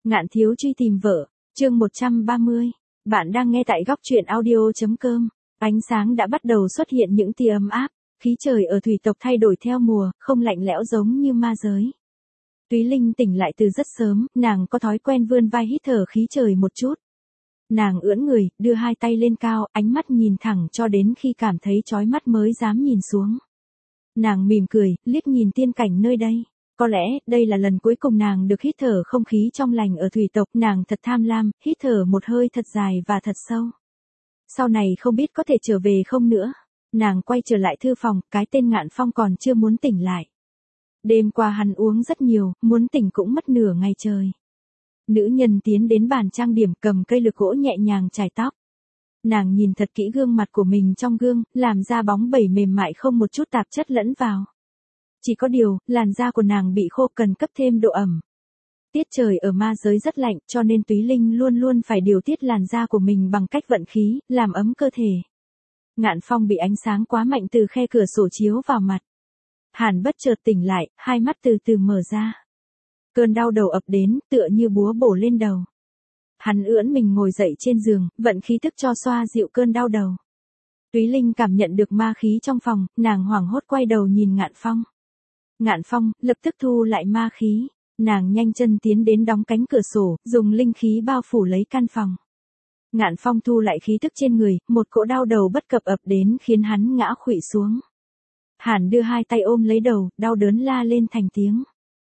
Ngạn thiếu truy tìm vợ, chương 130. Bạn đang nghe tại góc truyện audio.com. Ánh sáng đã bắt đầu xuất hiện những tia ấm áp, khí trời ở thủy tộc thay đổi theo mùa, không lạnh lẽo giống như ma giới. Túy Linh tỉnh lại từ rất sớm, nàng có thói quen vươn vai hít thở khí trời một chút. Nàng ưỡn người, đưa hai tay lên cao, ánh mắt nhìn thẳng cho đến khi cảm thấy chói mắt mới dám nhìn xuống. Nàng mỉm cười, liếc nhìn tiên cảnh nơi đây. Có lẽ, đây là lần cuối cùng nàng được hít thở không khí trong lành ở thủy tộc, nàng thật tham lam, hít thở một hơi thật dài và thật sâu. Sau này không biết có thể trở về không nữa. Nàng quay trở lại thư phòng, cái tên Ngạn Phong còn chưa muốn tỉnh lại. Đêm qua hắn uống rất nhiều, muốn tỉnh cũng mất nửa ngày trời. Nữ nhân tiến đến bàn trang điểm cầm cây lược gỗ nhẹ nhàng chải tóc. Nàng nhìn thật kỹ gương mặt của mình trong gương, làm da bóng bẩy mềm mại không một chút tạp chất lẫn vào. Chỉ có điều, làn da của nàng bị khô cần cấp thêm độ ẩm. Tiết trời ở ma giới rất lạnh cho nên Túy Linh luôn luôn phải điều tiết làn da của mình bằng cách vận khí, làm ấm cơ thể. Ngạn Phong bị ánh sáng quá mạnh từ khe cửa sổ chiếu vào mặt. Hàn bất chợt tỉnh lại, hai mắt từ từ mở ra. Cơn đau đầu ập đến, tựa như búa bổ lên đầu. Hắn ưỡn mình ngồi dậy trên giường, vận khí tức cho xoa dịu cơn đau đầu. Túy Linh cảm nhận được ma khí trong phòng, nàng hoảng hốt quay đầu nhìn Ngạn Phong. Ngạn Phong, lập tức thu lại ma khí. Nàng nhanh chân tiến đến đóng cánh cửa sổ, dùng linh khí bao phủ lấy căn phòng. Ngạn Phong thu lại khí tức trên người, một cỗ đau đầu bất cập ập đến khiến hắn ngã khuỵu xuống. Hàn đưa hai tay ôm lấy đầu, đau đớn la lên thành tiếng.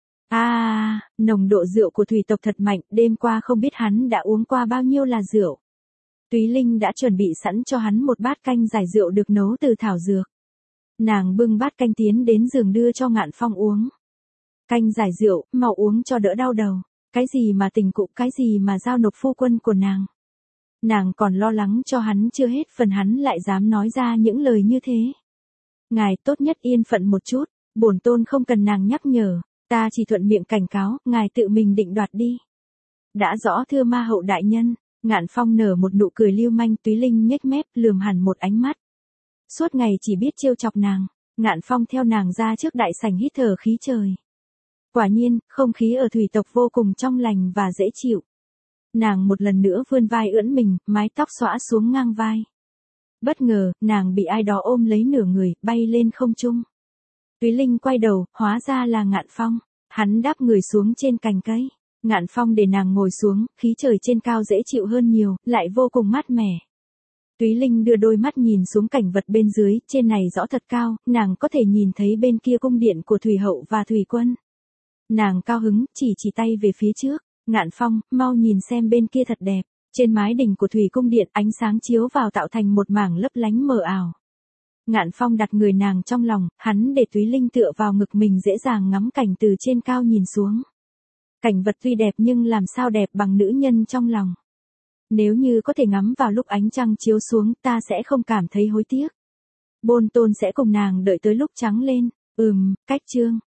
Nồng độ rượu của thủy tộc thật mạnh, đêm qua không biết hắn đã uống qua bao nhiêu là rượu. Túy Linh đã chuẩn bị sẵn cho hắn một bát canh giải rượu được nấu từ thảo dược. Nàng bưng bát canh tiến đến giường đưa cho Ngạn Phong uống. Canh giải rượu, mau uống cho đỡ đau đầu. Cái gì mà tình cụ, cái gì mà giao nộp phu quân của nàng. Nàng còn lo lắng cho hắn chưa hết phần hắn lại dám nói ra những lời như thế. Ngài tốt nhất yên phận một chút, bổn tôn không cần nàng nhắc nhở, ta chỉ thuận miệng cảnh cáo, ngài tự mình định đoạt đi. Đã rõ thưa ma hậu đại nhân. Ngạn Phong nở một nụ cười lưu manh. Túy Linh nhếch mép, lườm hẳn một ánh mắt. Suốt ngày chỉ biết trêu chọc nàng. Ngạn Phong theo nàng ra trước đại sảnh hít thở khí trời. Quả nhiên, không khí ở thủy tộc vô cùng trong lành và dễ chịu. Nàng một lần nữa vươn vai ưỡn mình, mái tóc xõa xuống ngang vai. Bất ngờ, nàng bị ai đó ôm lấy nửa người, bay lên không trung. Túy Linh quay đầu, hóa ra là Ngạn Phong. Hắn đáp người xuống trên cành cây. Ngạn Phong để nàng ngồi xuống, khí trời trên cao dễ chịu hơn nhiều, lại vô cùng mát mẻ. Túy Linh đưa đôi mắt nhìn xuống cảnh vật bên dưới, trên này rõ thật cao, nàng có thể nhìn thấy bên kia cung điện của Thủy Hậu và Thủy Quân. Nàng cao hứng, chỉ tay về phía trước. Ngạn Phong, mau nhìn xem bên kia thật đẹp. Trên mái đỉnh của Thủy Cung Điện ánh sáng chiếu vào tạo thành một mảng lấp lánh mờ ảo. Ngạn Phong đặt người nàng trong lòng, hắn để Túy Linh tựa vào ngực mình dễ dàng ngắm cảnh từ trên cao nhìn xuống. Cảnh vật tuy đẹp nhưng làm sao đẹp bằng nữ nhân trong lòng. Nếu như có thể ngắm vào lúc ánh trăng chiếu xuống ta sẽ không cảm thấy hối tiếc. Bổn tôn sẽ cùng nàng đợi tới lúc trắng lên. Cách chương.